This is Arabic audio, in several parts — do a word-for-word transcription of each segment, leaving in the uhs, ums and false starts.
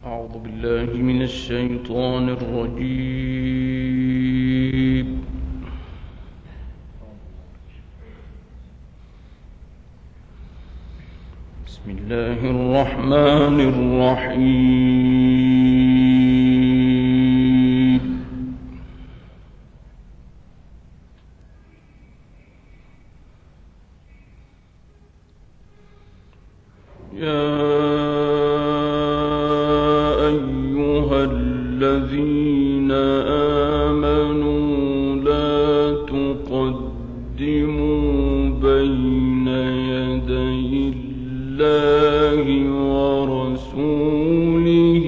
أعوذ بالله من الشيطان الرجيم. بسم الله الرحمن الرحيم. يا الذين آمنوا لا تقدموا بين يدي الله ورسوله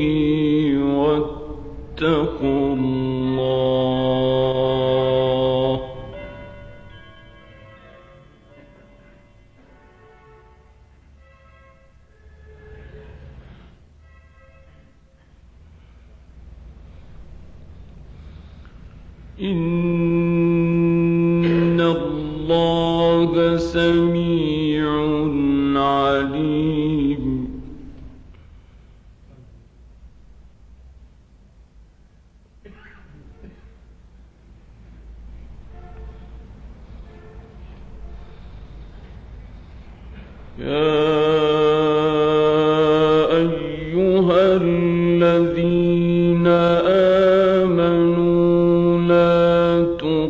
واتقوا الله إن الله سميع عليم. يا أيها الذين آمنوا لا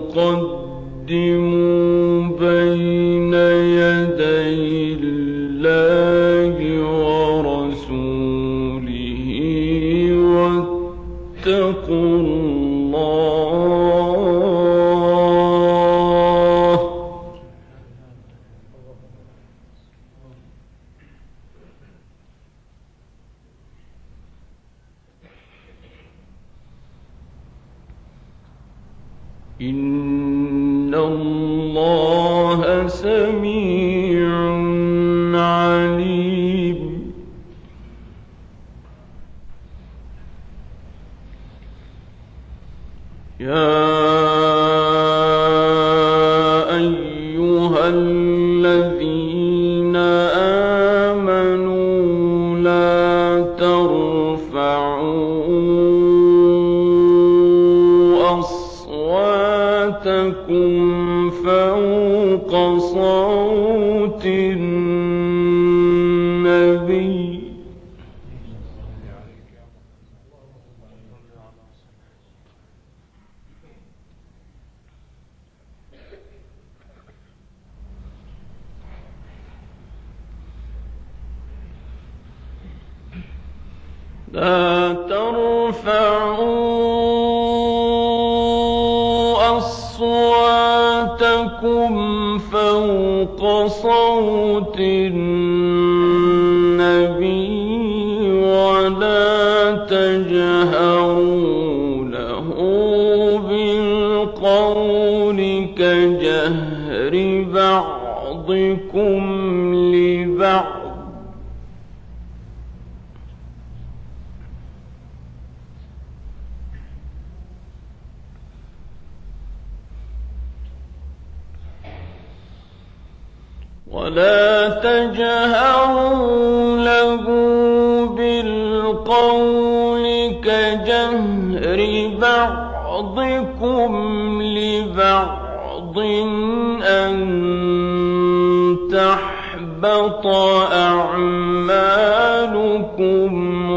تقدموا بين يدي الله ورسوله واتقوا الله إن الله سميع عليم. يا أيها الذين آمنوا لا ترفعوا أصواتكم فوق صوت النبي لا ترفعوا أصواتكم فوق صوت النبي ولا تجهروا له بالقول كجهر بعضكم لبعض ولا تجهروا له بالقول كجهر بعضكم لبعض أن تحبط أعمالكم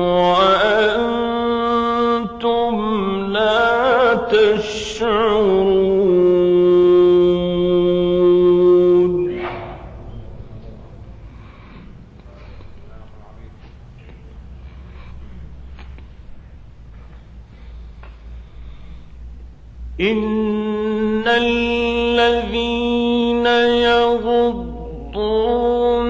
وأنتم لا تشعرون. إن الذين يغضون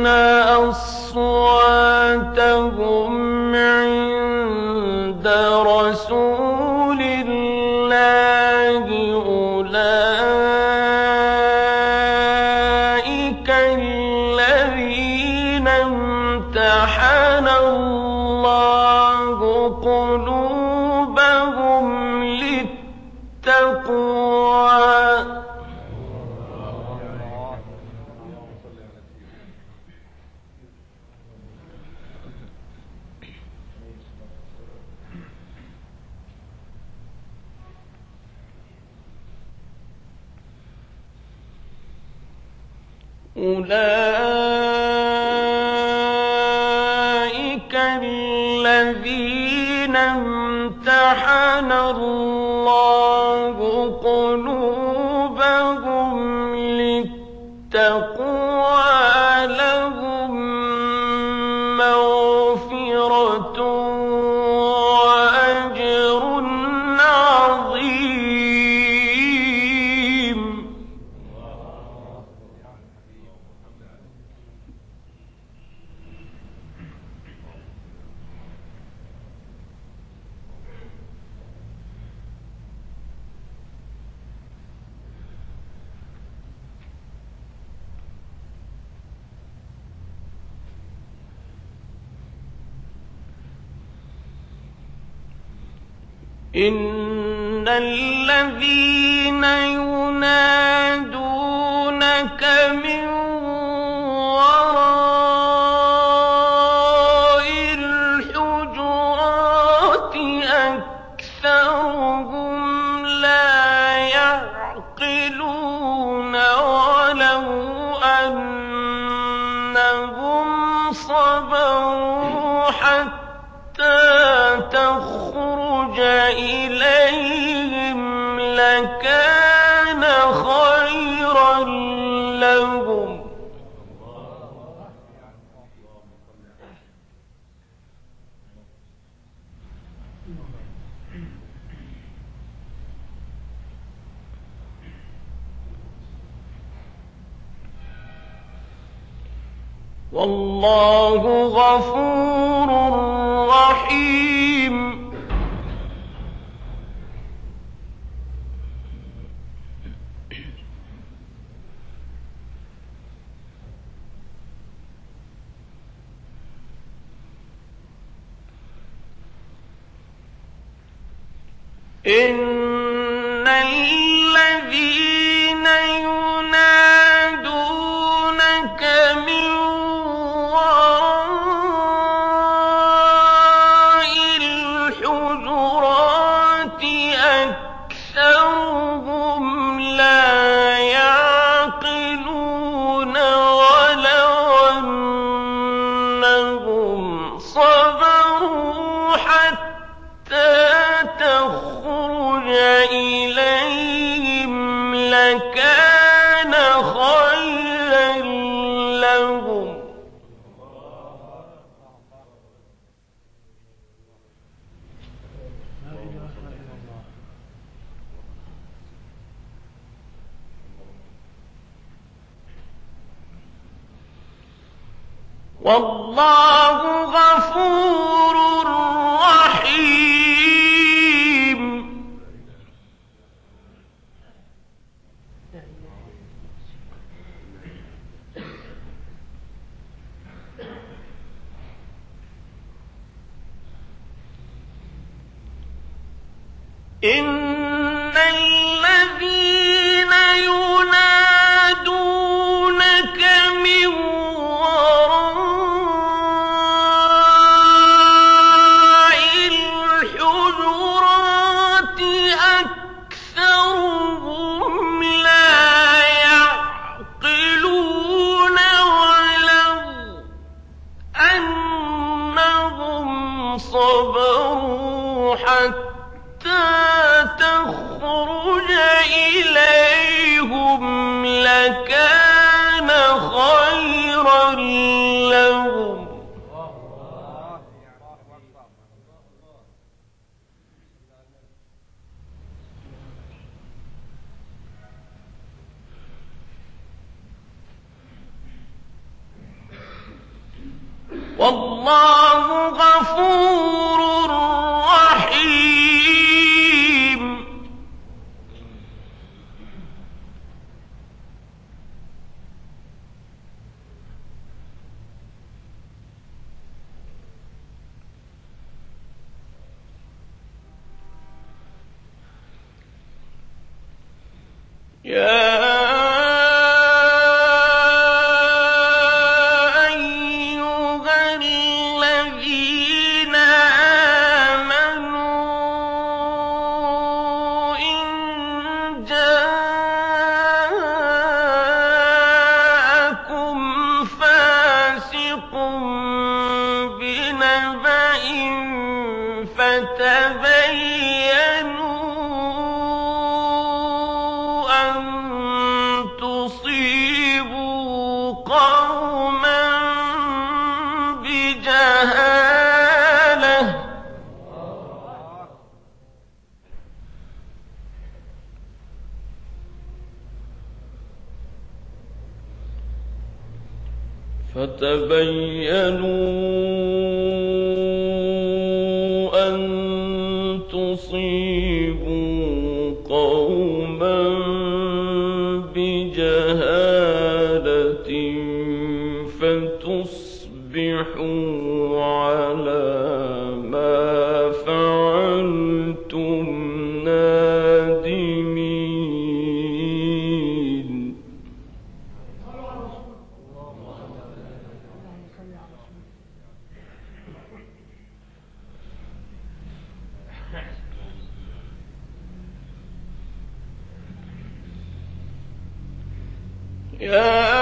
أصواتهم عند رسول الله أولئك الذين امتحن الله قلوبهم للتقوى أولئك الذين امتحن الله قلوبهم للتقوى لهم مغفرة وأجر عظيم. إن الذين ينادونك من وراء الحجرات أكثرهم لا يعقلون ولو أنهم صبروا حتى تخرج إليهم لكان خيرا لهم. والله غفور رحيم. إن الذين ينادونك من وراء الحجرات أكثرهم لا يعقلون ولو أنهم صبروا حتى تخرج إليهم لكان خيرا لهم. والله غفور رحيم. إن الذين ينادونك من وراء الحجرات أكثرهم لا يعقلون ولو أنهم صبروا حتى تخرج إليهم لكان خيرا لهم. والله غفور رحيم. يا أيها الذين بنبأ فتبينوا أن تصيبوا قوما بجهالة فتبينوا أن تصيبوا قوما بجهالة فتصبحوا على ما فعلتم نادمين. يا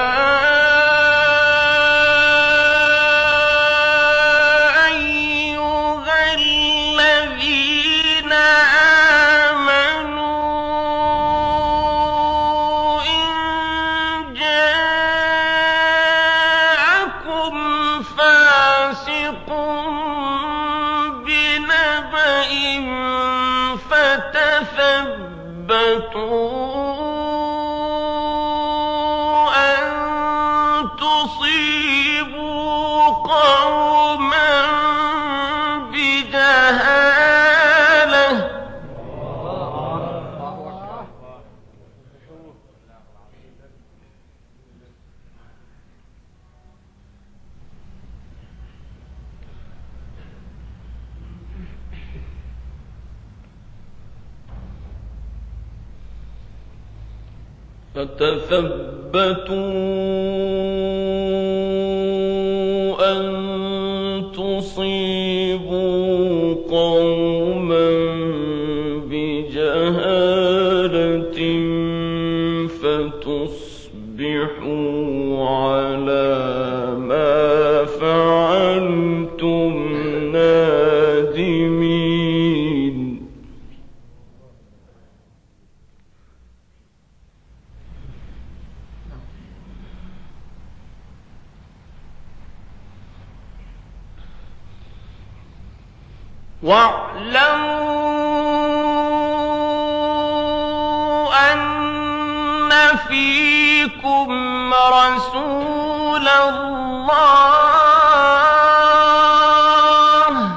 فتثبتوا أن تصيبوا قوما بجهالة فتصبحوا على ما فعلتم نادمين. واعلموا أن فيكم رسول الله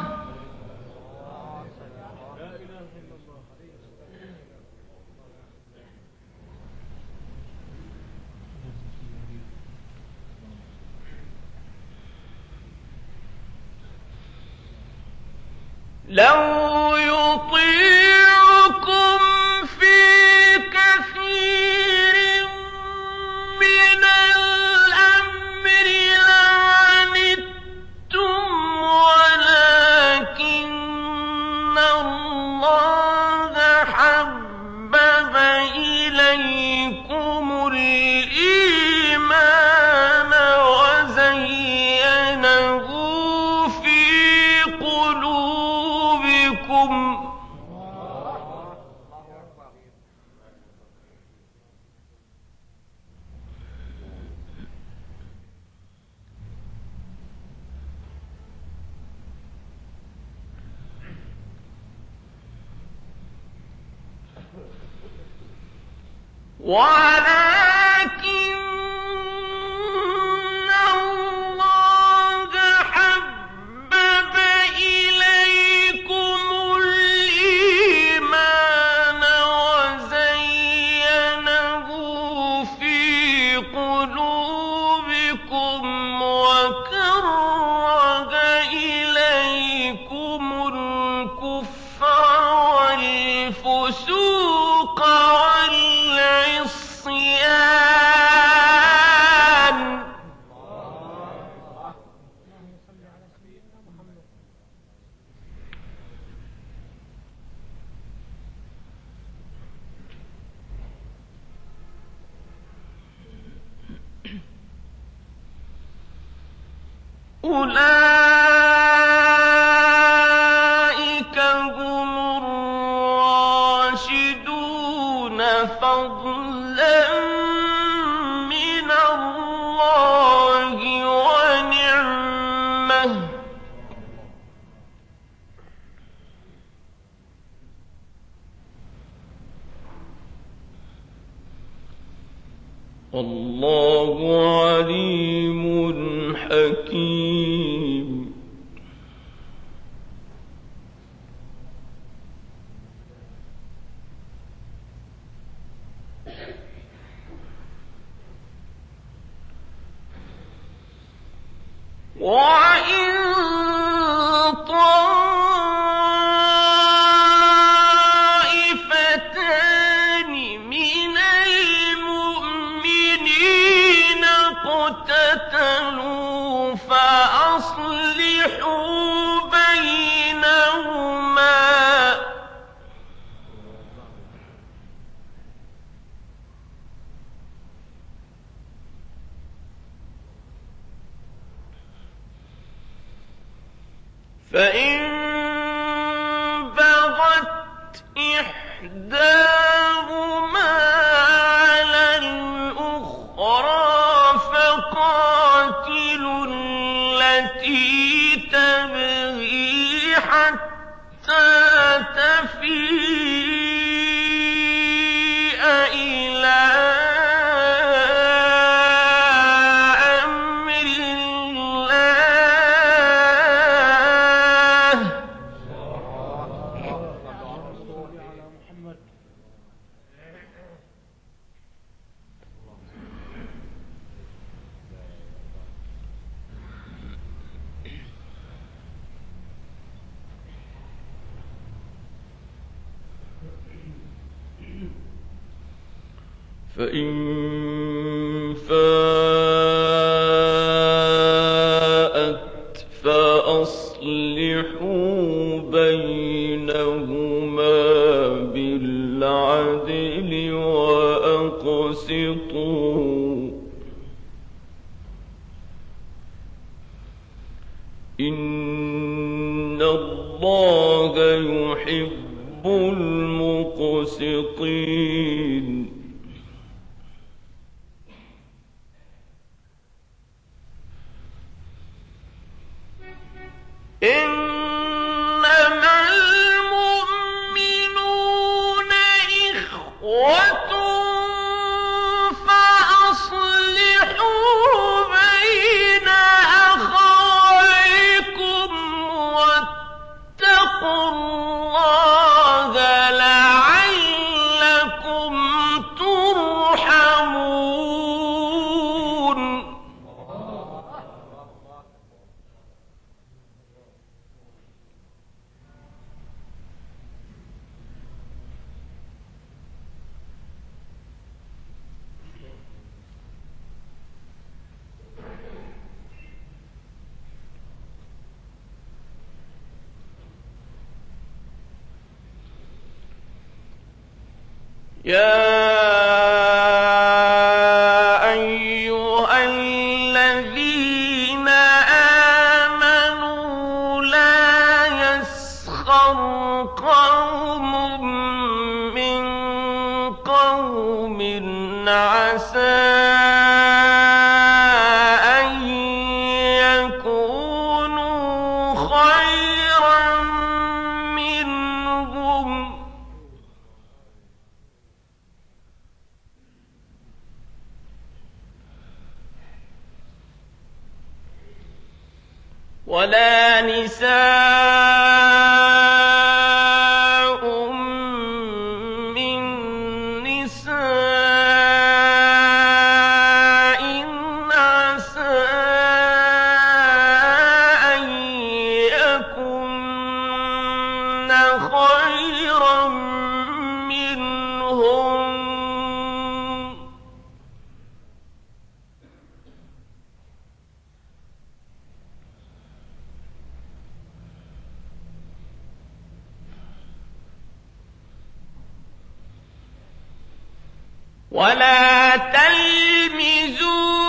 لو يطيعكم في كثير من الأمر لعنتم ولكن الله حبب إليكم الإيمان وزينه في قلوبكم ولكن الله حبب إليكم الإيمان وزينه في قلوبكم وكره إليكم الكفر والفسوق والعصيان أولئك والله عليم حكيم. وَإِن طَائِفَتَانِ مِنَ الْمُؤْمِنِينَ اقْتَتَلُوا فَأَصْلِحُوا بَيْنَهُمَا فَإِن بَغَتْ إِحْدَاهُمَا عَلَى الْأُخْرَىٰ فَقَاتِلُوا الَّتِي تَبْغِي حَتَّىٰ تَفِيءَ إِلَىٰ أَمْرِ اللَّهِ ۚ فَإِن فَاءَتْ فَأَصْلِحُوا بَيْنَهُمَا بِالْعَدْلِ وَأَقْسِطُوا ۖ إِنَّ اللَّهَ يُحِبُّ الْمُقْسِطِينَ. إِنَّمَا الْمُؤْمِنُونَ إِخْوَةٌ فَأَصْلِحُوا بَيْنَ أَخَوَيْكُمْ وَاتَّقُوا اللَّهَ لَعَلَّكُمْ تُرْحَمُونَ. يَا أَيُّهَا الَّذِينَ آمَنُوا لَا يَسْخَرْ قَوْمٌ مِّن قَوْمٍ عَسَىٰ أَن يَكُونُوا خَيْرًا مِّنْهُمْ ۖ وَلَا نِسَاءٌ مِّن نِّسَاءٍ عَسَىٰ أَن يَكُنَّ خَيْرًا مِّنْهُنَّ ۖ وَلَا تَلْمِزُوا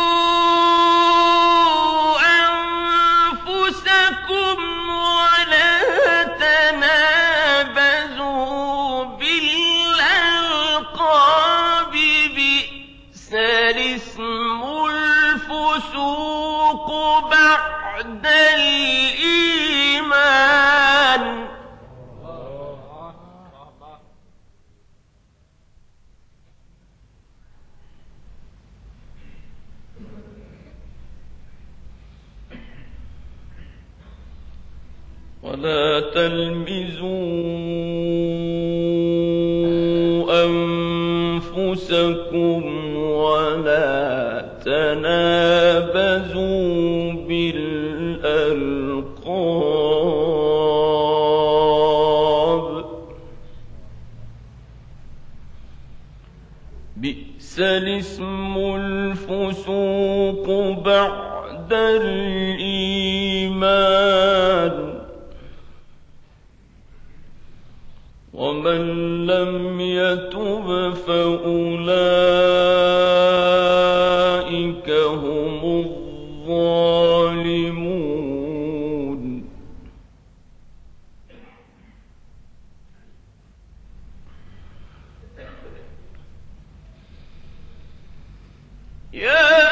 أَنفُسَكُمْ وَلَا تَنَابَزُوا بِالْأَلْقَابِ ۖ بِئْسَ الِاسْمُ الْفُسُوقُ بَعْدَ الْإِيمَانِ ۚ ولا تلمزوا أنفسكم ولا تنابزوا بالألقاب بئس الاسم الفسوق بعد الإيمان ومن لم يتب فأولئك هم الظالمون يا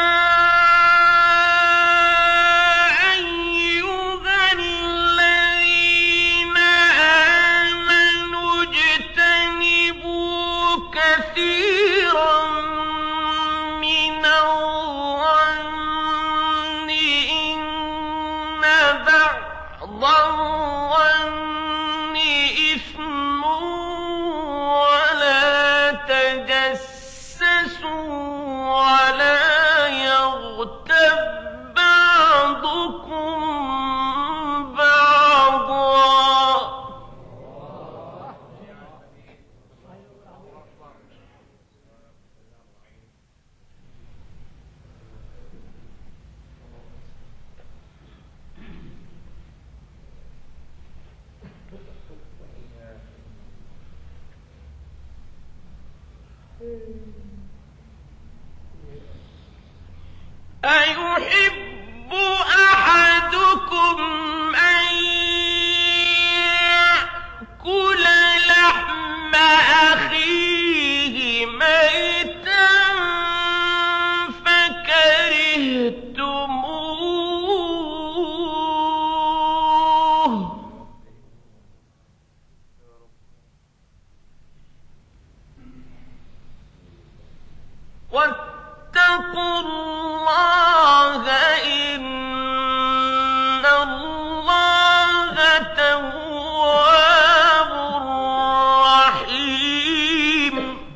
أيحب أحدكم أن يأكل لحم أخيه ميتا فكرهتموه واتقوا الله إن الله تواب رحيم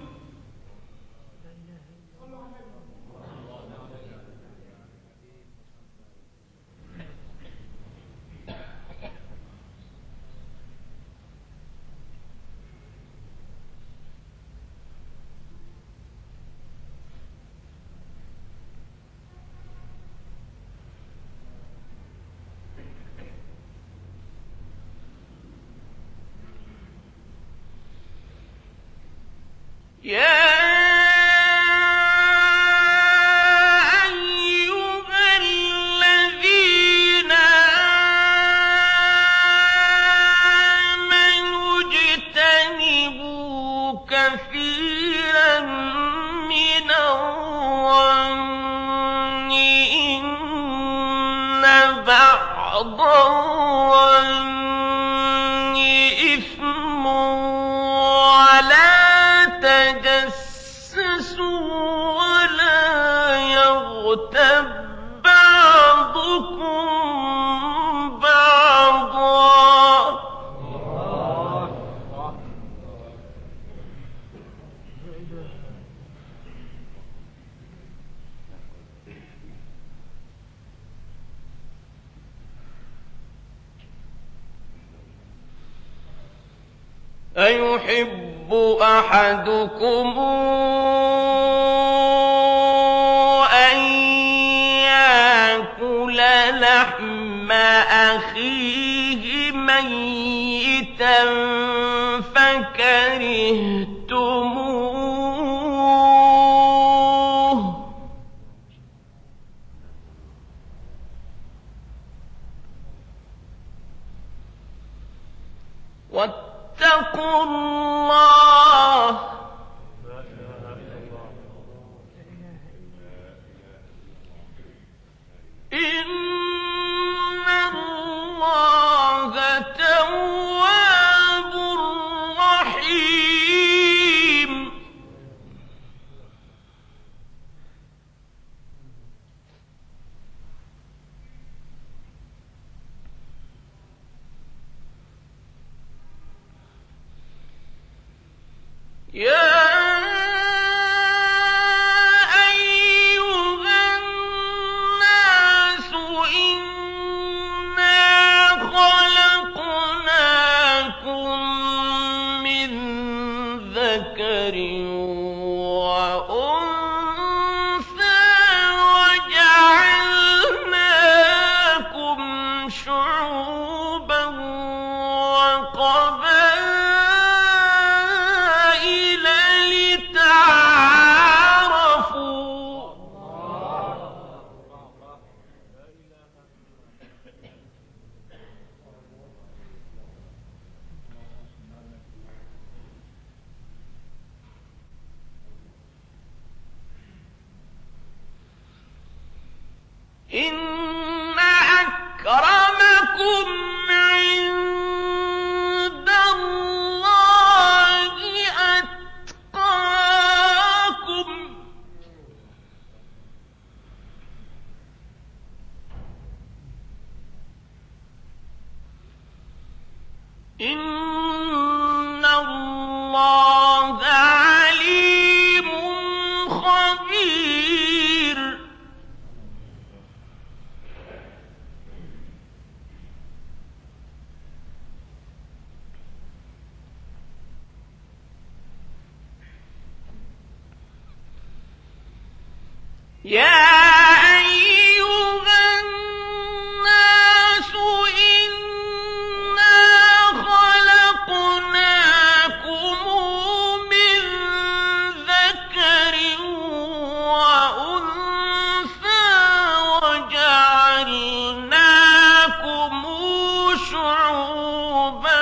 يا أيها الذين آمنوا اجتنبوا كثيرا من الظن إن بعض الظن إثم ولا تجسسوا ولا يغتب بعضكم بعضا أيحب أحدكم أن يأكل لحم أخيه ميتا فكرهتموه واتقوا الله إن الله تواب رحيم يا أيها الناس إنا خلقناكم من ذكر وأنثى وجعلناكم شعوبا وقبائل لتعارفوا إن أكرمكم عند الله أتقاكم إن الله عليم خبير يا أيها الناس إنا خلقناكم من ذكر وأنثى وجعلناكم شعوبا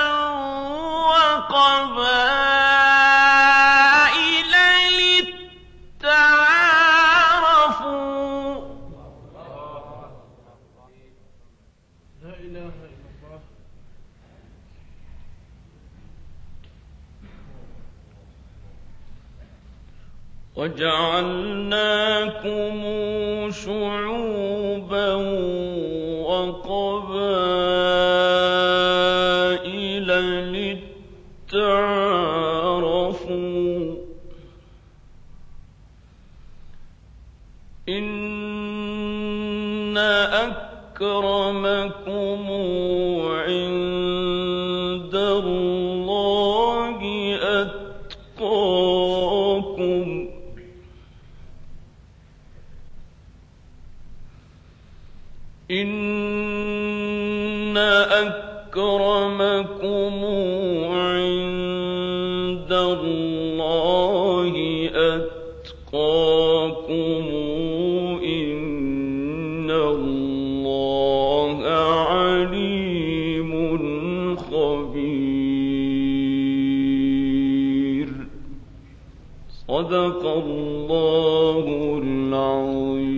وقبائل لتعارفوا لا إله إلا الله. وجعلناكم شعوبا وقبائل لتعارفوا إن أكرمكم عند الله أتقاكم إن أكرمكم عند الله أتقاكم إن الله عليم خبير. صدق الله العظيم.